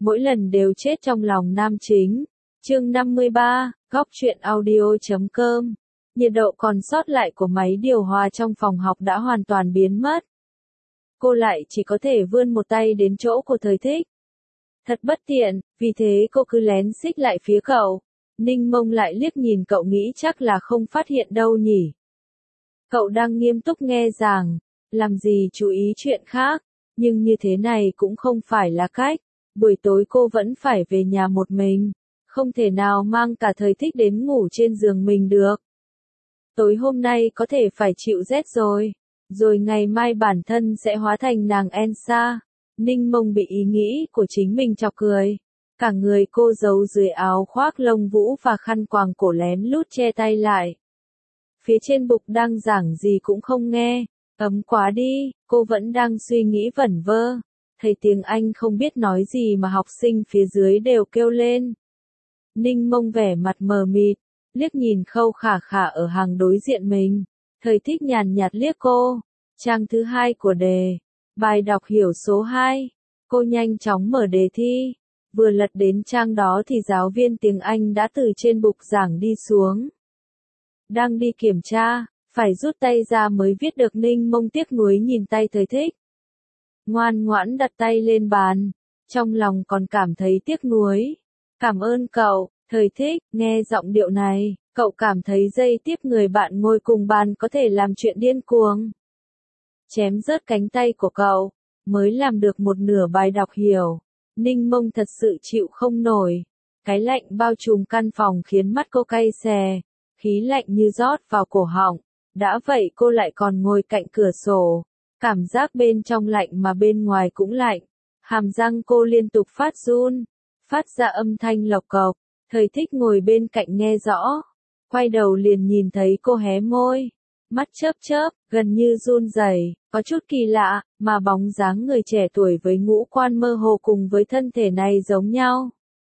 mỗi lần đều chết trong lòng nam chính. Chương 53, góc truyện audio.com. Nhiệt độ còn sót lại của máy điều hòa trong phòng học đã hoàn toàn biến mất. Cô lại chỉ có thể vươn một tay đến chỗ cô Thời Thích. Thật bất tiện, vì thế cô cứ lén xích lại phía cậu. Ninh Mông lại liếc nhìn cậu nghĩ chắc là không phát hiện đâu nhỉ. Cậu đang nghiêm túc nghe giảng, làm gì chú ý chuyện khác, nhưng như thế này cũng không phải là cách. Buổi tối cô vẫn phải về nhà một mình, không thể nào mang cả Thời Thích đến ngủ trên giường mình được. Tối hôm nay có thể phải chịu rét rồi ngày mai bản thân sẽ hóa thành nàng Elsa. Ninh Mông bị ý nghĩ của chính mình chọc cười. Cả người cô giấu dưới áo khoác lông vũ và khăn quàng cổ lén lút che tay lại. Phía trên bục đang giảng gì cũng không nghe. Ấm quá đi, cô vẫn đang suy nghĩ vẩn vơ. Thầy tiếng Anh không biết nói gì mà học sinh phía dưới đều kêu lên. Ninh Mông vẻ mặt mờ mịt, liếc nhìn Khâu Khả Khả ở hàng đối diện mình. Thời Thích nhàn nhạt liếc cô. Trang thứ 2 của đề. Bài đọc hiểu số 2. Cô nhanh chóng mở đề thi. Vừa lật đến trang đó thì giáo viên tiếng Anh đã từ trên bục giảng đi xuống. Đang đi kiểm tra, phải rút tay ra mới viết được. Ninh Mông tiếc nuối nhìn tay Thời Thích. Ngoan ngoãn đặt tay lên bàn, trong lòng còn cảm thấy tiếc nuối. Cảm ơn cậu, Thời Thích, nghe giọng điệu này, cậu cảm thấy giây tiếp người bạn ngồi cùng bàn có thể làm chuyện điên cuồng. Chém rớt cánh tay của cậu, mới làm được một nửa bài đọc hiểu. Ninh Mông thật sự chịu không nổi. Cái lạnh bao trùm căn phòng khiến mắt cô cay xè, khí lạnh như rót vào cổ họng. Đã vậy cô lại còn ngồi cạnh cửa sổ. Cảm giác bên trong lạnh mà bên ngoài cũng lạnh. Hàm răng cô liên tục phát run, phát ra âm thanh lộc cộc. Thời Thích ngồi bên cạnh nghe rõ. Quay đầu liền nhìn thấy cô hé môi. Mắt chớp chớp, gần như run rẩy, có chút kỳ lạ, mà bóng dáng người trẻ tuổi với ngũ quan mơ hồ cùng với thân thể này giống nhau.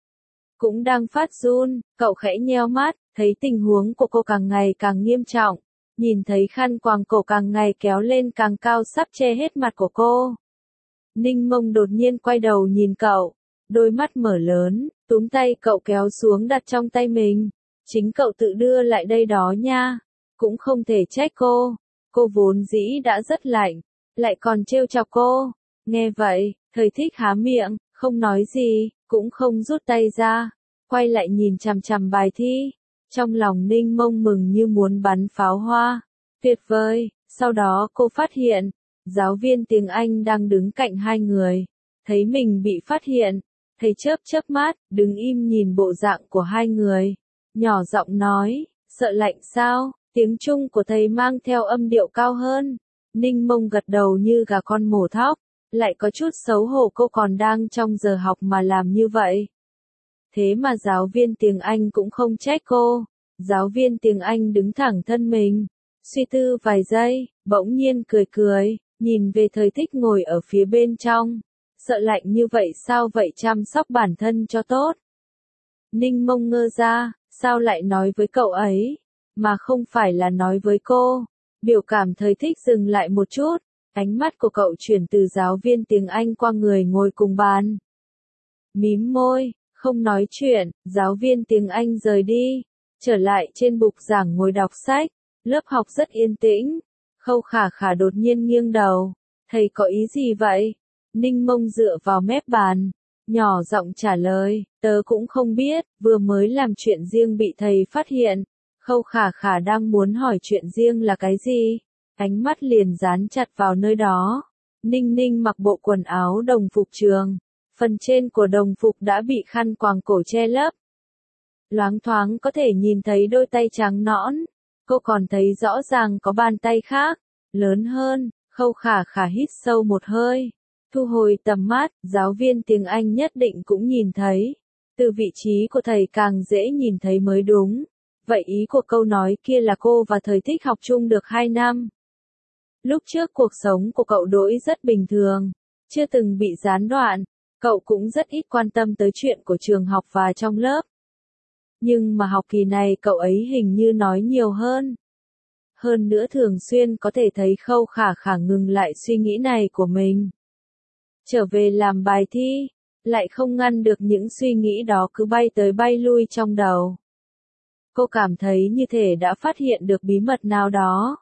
Cũng đang phát run, cậu khẽ nheo mắt, thấy tình huống của cô càng ngày càng nghiêm trọng. Nhìn thấy khăn quàng cổ càng ngày kéo lên càng cao sắp che hết mặt của cô. Ninh Mông đột nhiên quay đầu nhìn cậu, đôi mắt mở lớn, túm tay cậu kéo xuống đặt trong tay mình. Chính cậu tự đưa lại đây đó nha, cũng không thể trách cô vốn dĩ đã rất lạnh, lại còn trêu chọc cô. Nghe vậy, Thời Thích há miệng, không nói gì, cũng không rút tay ra, quay lại nhìn chằm chằm bài thi. Trong lòng Ninh Mông mừng như muốn bắn pháo hoa. Tuyệt vời, sau đó cô phát hiện, giáo viên tiếng Anh đang đứng cạnh hai người. Thấy mình bị phát hiện, thầy chớp chớp mắt, đứng im nhìn bộ dạng của hai người. Nhỏ giọng nói, sợ lạnh sao? Tiếng Trung của thầy mang theo âm điệu cao hơn. Ninh Mông gật đầu như gà con mổ thóc, lại có chút xấu hổ cô còn đang trong giờ học mà làm như vậy. Thế mà giáo viên tiếng Anh cũng không trách cô. Giáo viên tiếng Anh đứng thẳng thân mình, suy tư vài giây, bỗng nhiên cười cười, nhìn về Thời Thích ngồi ở phía bên trong. Sợ lạnh như vậy sao vậy, chăm sóc bản thân cho tốt. Ninh Mông ngơ ra, sao lại nói với cậu ấy, mà không phải là nói với cô. Biểu cảm Thời Thích dừng lại một chút, ánh mắt của cậu chuyển từ giáo viên tiếng Anh qua người ngồi cùng bàn. Mím môi, không nói chuyện, giáo viên tiếng Anh rời đi, trở lại trên bục giảng ngồi đọc sách. Lớp học rất yên tĩnh. Khâu Khả Khả đột nhiên nghiêng đầu. Thầy có ý gì vậy? Ninh Mông dựa vào mép bàn, nhỏ giọng trả lời, tớ cũng không biết, vừa mới làm chuyện riêng bị thầy phát hiện. Khâu Khả Khả đang muốn hỏi chuyện riêng là cái gì, ánh mắt liền dán chặt vào nơi đó. Ninh Ninh mặc bộ quần áo đồng phục trường, phần trên của đồng phục đã bị khăn quàng cổ che lấp. Loáng thoáng có thể nhìn thấy đôi tay trắng nõn, cô còn thấy rõ ràng có bàn tay khác, lớn hơn. Khâu Khả Khả hít sâu một hơi, thu hồi tầm mắt, giáo viên tiếng Anh nhất định cũng nhìn thấy. Từ vị trí của thầy càng dễ nhìn thấy mới đúng. Vậy ý của câu nói kia là cô và Thời Thích học chung được 2 năm. Lúc trước cuộc sống của cậu Đỗi rất bình thường, chưa từng bị gián đoạn, cậu cũng rất ít quan tâm tới chuyện của trường học và trong lớp. Nhưng mà học kỳ này cậu ấy hình như nói nhiều hơn. Hơn nữa thường xuyên có thể thấy Khâu Khả Khả ngừng lại suy nghĩ này của mình. Trở về làm bài thi, lại không ngăn được những suy nghĩ đó cứ bay tới bay lui trong đầu. Cô cảm thấy như thể đã phát hiện được bí mật nào đó.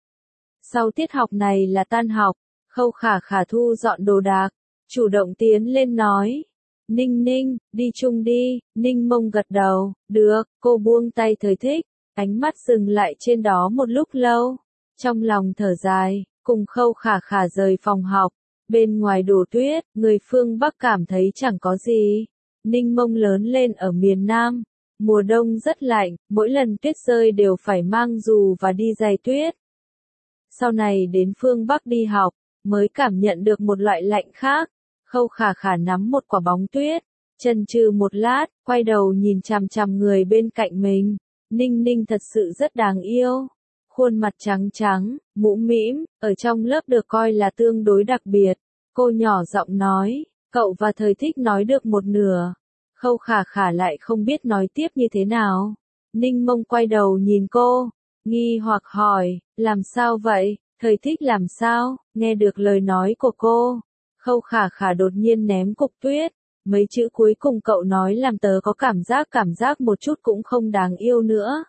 Sau tiết học này là tan học, Khâu Khả Khả thu dọn đồ đạc, chủ động tiến lên nói. Ninh Ninh, đi chung đi, Ninh Mông gật đầu, được, cô buông tay Thời Thích, ánh mắt dừng lại trên đó một lúc lâu. Trong lòng thở dài, cùng Khâu Khả Khả rời phòng học, bên ngoài đổ tuyết, người phương Bắc cảm thấy chẳng có gì. Ninh Mông lớn lên ở miền Nam, mùa đông rất lạnh, mỗi lần tuyết rơi đều phải mang dù và đi giày tuyết. Sau này đến phương Bắc đi học, mới cảm nhận được một loại lạnh khác. Khâu Khả Khả nắm một quả bóng tuyết, chần chừ một lát, quay đầu nhìn chằm chằm người bên cạnh mình. Ninh Ninh thật sự rất đáng yêu. Khuôn mặt trắng trắng, mũm mĩm, ở trong lớp được coi là tương đối đặc biệt. Cô nhỏ giọng nói, cậu và Thời Thích nói được một nửa. Khâu Khả Khả lại không biết nói tiếp như thế nào. Ninh Mông quay đầu nhìn cô, nghi hoặc hỏi, làm sao vậy, Thời Thích làm sao, nghe được lời nói của cô. Khâu Khả Khả đột nhiên ném cục tuyết, mấy chữ cuối cùng cậu nói làm tớ có cảm giác một chút cũng không đáng yêu nữa.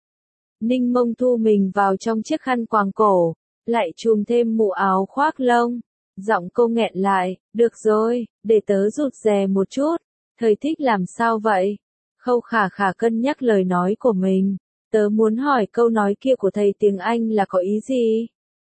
Ninh Mông thu mình vào trong chiếc khăn quàng cổ, lại chùm thêm mũ áo khoác lông. Giọng cô nghẹn lại, được rồi, để tớ rụt rè một chút. Thời Thích làm sao vậy? Khâu Khả Khả cân nhắc lời nói của mình. Tớ muốn hỏi câu nói kia của thầy tiếng Anh là có ý gì?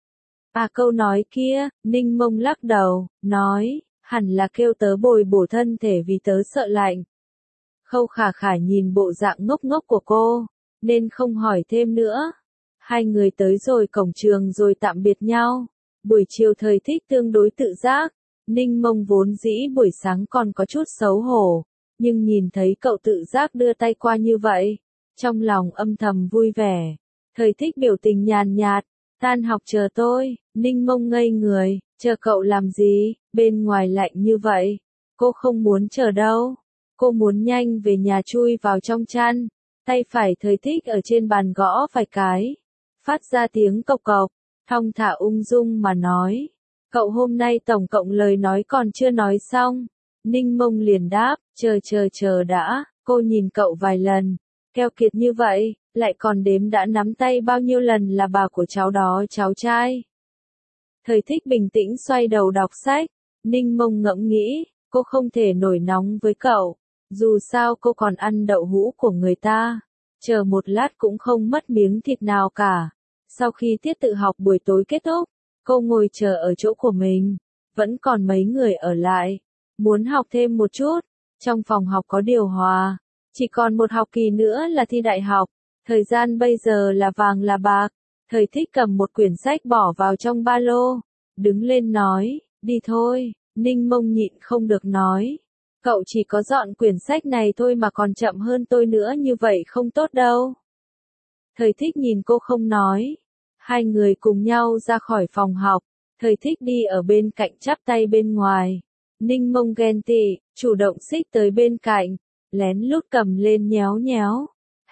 À câu nói kia, Ninh Mông lắc đầu, nói, hẳn là kêu tớ bồi bổ thân thể vì tớ sợ lạnh. Khâu Khả Khả nhìn bộ dạng ngốc ngốc của cô, nên không hỏi thêm nữa. Hai người tới rồi cổng trường rồi tạm biệt nhau. Buổi chiều Thời Thích tương đối tự giác. Ninh Mông vốn dĩ buổi sáng còn có chút xấu hổ, nhưng nhìn thấy cậu tự giác đưa tay qua như vậy, trong lòng âm thầm vui vẻ. Thời Thích biểu tình nhàn nhạt, tan học chờ tôi. Ninh Mông ngây người, chờ cậu làm gì, bên ngoài lạnh như vậy. Cô không muốn chờ đâu. Cô muốn nhanh về nhà chui vào trong chăn. Tay phải Thời Thích ở trên bàn gõ vài cái, phát ra tiếng cộc cộc, thong thả ung dung mà nói. Cậu hôm nay tổng cộng lời nói còn chưa nói xong. Ninh Mông liền đáp, chờ đã, cô nhìn cậu vài lần, keo kiệt như vậy, lại còn đếm đã nắm tay bao nhiêu lần là bà của cháu đó cháu trai. Thời Thích bình tĩnh xoay đầu đọc sách, Ninh Mông ngẫm nghĩ, cô không thể nổi nóng với cậu, dù sao cô còn ăn đậu hũ của người ta, chờ một lát cũng không mất miếng thịt nào cả. Sau khi tiết tự học buổi tối kết thúc, cô ngồi chờ ở chỗ của mình, vẫn còn mấy người ở lại, muốn học thêm một chút. Trong phòng học có điều hòa, chỉ còn một học kỳ nữa là thi đại học, thời gian bây giờ là vàng là bạc. Thời Thích cầm một quyển sách bỏ vào trong ba lô, đứng lên nói, đi thôi. Ninh Mông nhịn không được nói, cậu chỉ có dọn quyển sách này thôi mà còn chậm hơn tôi nữa, như vậy không tốt đâu. Thời Thích nhìn cô không nói. Hai người cùng nhau ra khỏi phòng học, Thời Thích đi ở bên cạnh chắp tay bên ngoài. Ninh Mông ghen tị, chủ động xích tới bên cạnh, lén lút cầm lên nhéo nhéo.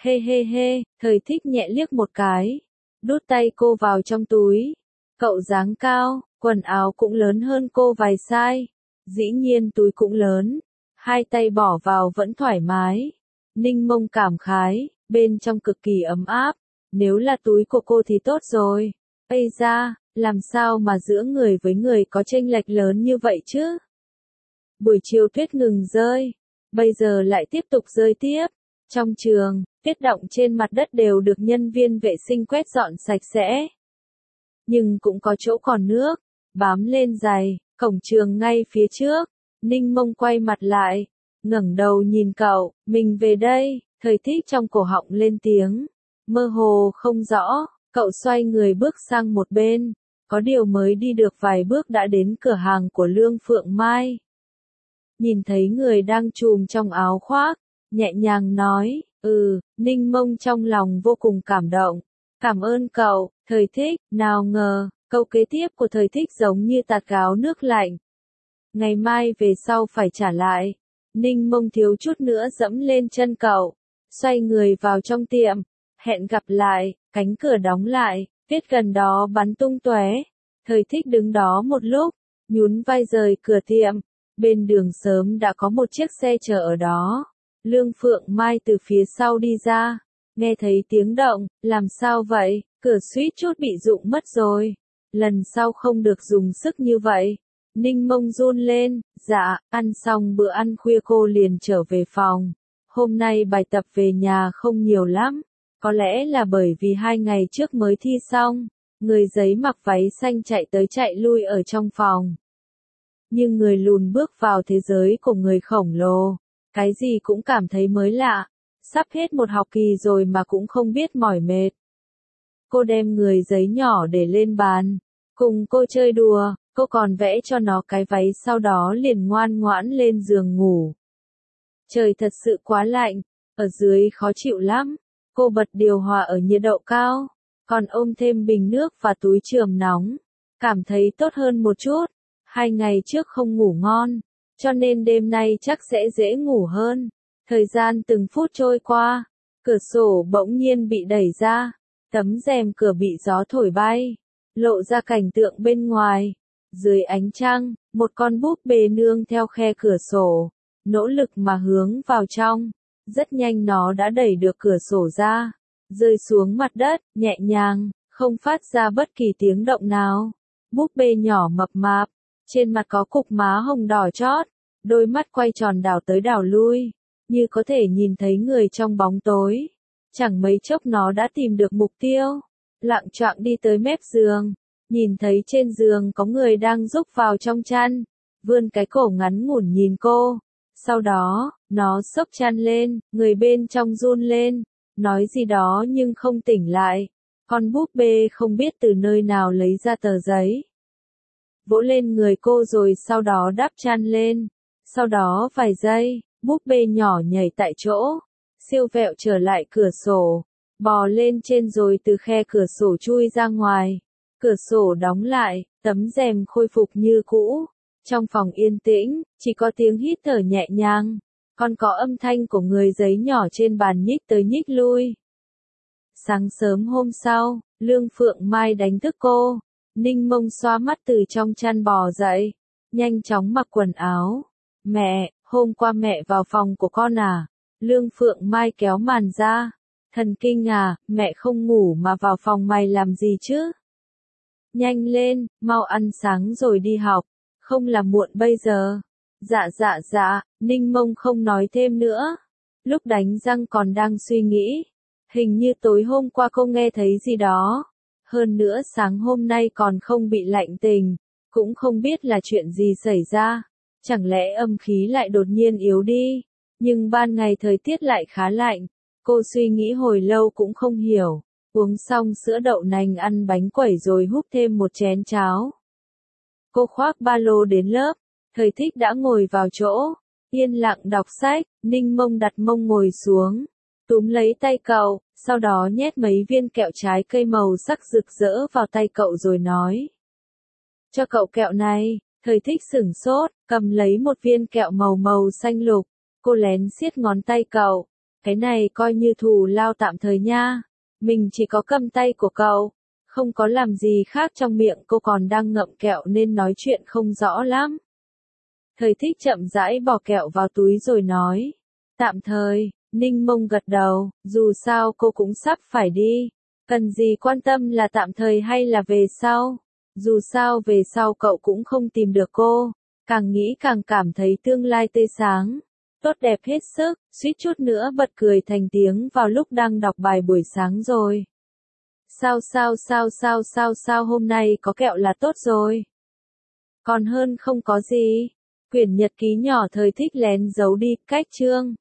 He, Thời Thích nhẹ liếc một cái, đút tay cô vào trong túi. Cậu dáng cao, quần áo cũng lớn hơn cô vài size, dĩ nhiên túi cũng lớn, hai tay bỏ vào vẫn thoải mái. Ninh Mông cảm khái, bên trong cực kỳ ấm áp. Nếu là túi của cô thì tốt rồi. Ây da, làm sao mà giữa người với người có chênh lệch lớn như vậy chứ? Buổi chiều tuyết ngừng rơi, bây giờ lại tiếp tục rơi tiếp. Trong trường, tuyết đọng trên mặt đất đều được nhân viên vệ sinh quét dọn sạch sẽ. Nhưng cũng có chỗ còn nước, bám lên giày, cổng trường ngay phía trước. Ninh Mông quay mặt lại, ngẩng đầu nhìn cậu, mình về đây. Thời Thích trong cổ họng lên tiếng, mơ hồ không rõ. Cậu xoay người bước sang một bên, có điều mới đi được vài bước đã đến cửa hàng của Lương Phượng Mai. Nhìn thấy người đang chùm trong áo khoác, nhẹ nhàng nói, Ninh Mông trong lòng vô cùng cảm động. Cảm ơn cậu, Thời Thích. Nào ngờ, câu kế tiếp của Thời Thích giống như tạt gáo nước lạnh. Ngày mai về sau phải trả lại. Ninh Mông thiếu chút nữa dẫm lên chân cậu, xoay người vào trong tiệm. Hẹn gặp lại, cánh cửa đóng lại, tuyết gần đó bắn tung tóe. Thời Thích đứng đó một lúc, nhún vai rời cửa tiệm, Bên đường sớm đã có một chiếc xe chờ ở đó. Lương Phượng Mai từ phía sau đi ra, nghe thấy tiếng động, làm sao vậy, cửa suýt chút bị rụng mất rồi. Lần sau không được dùng sức như vậy. Ninh Mông run lên, dạ, ăn xong bữa ăn khuya cô liền trở về phòng. Hôm nay bài tập về nhà không nhiều lắm, có lẽ là bởi vì 2 ngày trước mới thi xong. Người giấy mặc váy xanh chạy tới chạy lui ở trong phòng. Nhưng người lùn bước vào thế giới của người khổng lồ, cái gì cũng cảm thấy mới lạ. Sắp hết một học kỳ rồi mà cũng không biết mỏi mệt. Cô đem người giấy nhỏ để lên bàn, cùng cô chơi đùa, cô còn vẽ cho nó cái váy sau đó liền ngoan ngoãn lên giường ngủ. Trời thật sự quá lạnh, ở dưới khó chịu lắm. Cô bật điều hòa ở nhiệt độ cao, còn ôm thêm bình nước và túi chườm nóng. Cảm thấy tốt hơn một chút. 2 ngày trước không ngủ ngon, cho nên đêm nay chắc sẽ dễ ngủ hơn. Thời gian từng phút trôi qua, cửa sổ bỗng nhiên bị đẩy ra, tấm rèm cửa bị gió thổi bay, lộ ra cảnh tượng bên ngoài. Dưới ánh trăng, một con búp bê nương theo khe cửa sổ, nỗ lực mà hướng vào trong. Rất nhanh nó đã đẩy được cửa sổ ra, rơi xuống mặt đất, nhẹ nhàng, không phát ra bất kỳ tiếng động nào. Búp bê nhỏ mập mạp, trên mặt có cục má hồng đỏ chót, đôi mắt quay tròn đảo tới đảo lui, như có thể nhìn thấy người trong bóng tối. Chẳng mấy chốc nó đã tìm được mục tiêu, lạng choạng đi tới mép giường, nhìn thấy trên giường có người đang rúc vào trong chăn, vươn cái cổ ngắn ngủn nhìn cô. Sau đó, nó xốc chăn lên, người bên trong run lên, nói gì đó nhưng không tỉnh lại. Con búp bê không biết từ nơi nào lấy ra tờ giấy, vỗ lên người cô rồi sau đó đắp chăn lên. Sau đó vài giây, búp bê nhỏ nhảy tại chỗ, siêu vẹo trở lại cửa sổ, bò lên trên rồi từ khe cửa sổ chui ra ngoài. Cửa sổ đóng lại, tấm rèm khôi phục như cũ. Trong phòng yên tĩnh, chỉ có tiếng hít thở nhẹ nhàng, còn có âm thanh của người giấy nhỏ trên bàn nhích tới nhích lui. Sáng sớm hôm sau, Lương Phượng Mai đánh thức cô. Ninh Mông xoa mắt từ trong chăn bò dậy, nhanh chóng mặc quần áo. Mẹ, hôm qua mẹ vào phòng của con à? Lương Phượng Mai kéo màn ra. Thần kinh à, mẹ không ngủ mà vào phòng mày làm gì chứ? Nhanh lên, mau ăn sáng rồi đi học, không là muộn bây giờ. Dạ, Ninh Mông không nói thêm nữa. Lúc đánh răng còn đang suy nghĩ. Hình như tối hôm qua cô nghe thấy gì đó. Hơn nữa sáng hôm nay còn không bị lạnh tình, cũng không biết là chuyện gì xảy ra. Chẳng lẽ âm khí lại đột nhiên yếu đi, nhưng ban ngày thời tiết lại khá lạnh. Cô suy nghĩ hồi lâu cũng không hiểu. Uống xong sữa đậu nành ăn bánh quẩy rồi húp thêm một chén cháo. Cô khoác ba lô đến lớp, Thời Thích đã ngồi vào chỗ, yên lặng đọc sách. Ninh Mông đặt mông ngồi xuống, túm lấy tay cậu, sau đó nhét mấy viên kẹo trái cây màu sắc rực rỡ vào tay cậu rồi nói. Cho cậu kẹo này. Thời Thích sửng sốt, cầm lấy một viên kẹo màu xanh lục. Cô lén siết ngón tay cậu. Cái này coi như thù lao tạm thời nha. Mình chỉ có cầm tay của cậu, không có làm gì khác trong miệng. Cô còn đang ngậm kẹo nên nói chuyện không rõ lắm. Thời Thích chậm rãi bỏ kẹo vào túi rồi nói. Tạm thời. Ninh Mông gật đầu, dù sao cô cũng sắp phải đi. Cần gì quan tâm là tạm thời hay là về sau. Dù sao về sau cậu cũng không tìm được cô. Càng nghĩ càng cảm thấy tương lai tươi sáng, tốt đẹp hết sức, suýt chút nữa bật cười thành tiếng vào lúc đang đọc bài buổi sáng rồi. Sao hôm nay có kẹo là tốt rồi. Còn hơn không có gì. Quyển nhật ký nhỏ Thời Thích lén giấu đi, cách chương.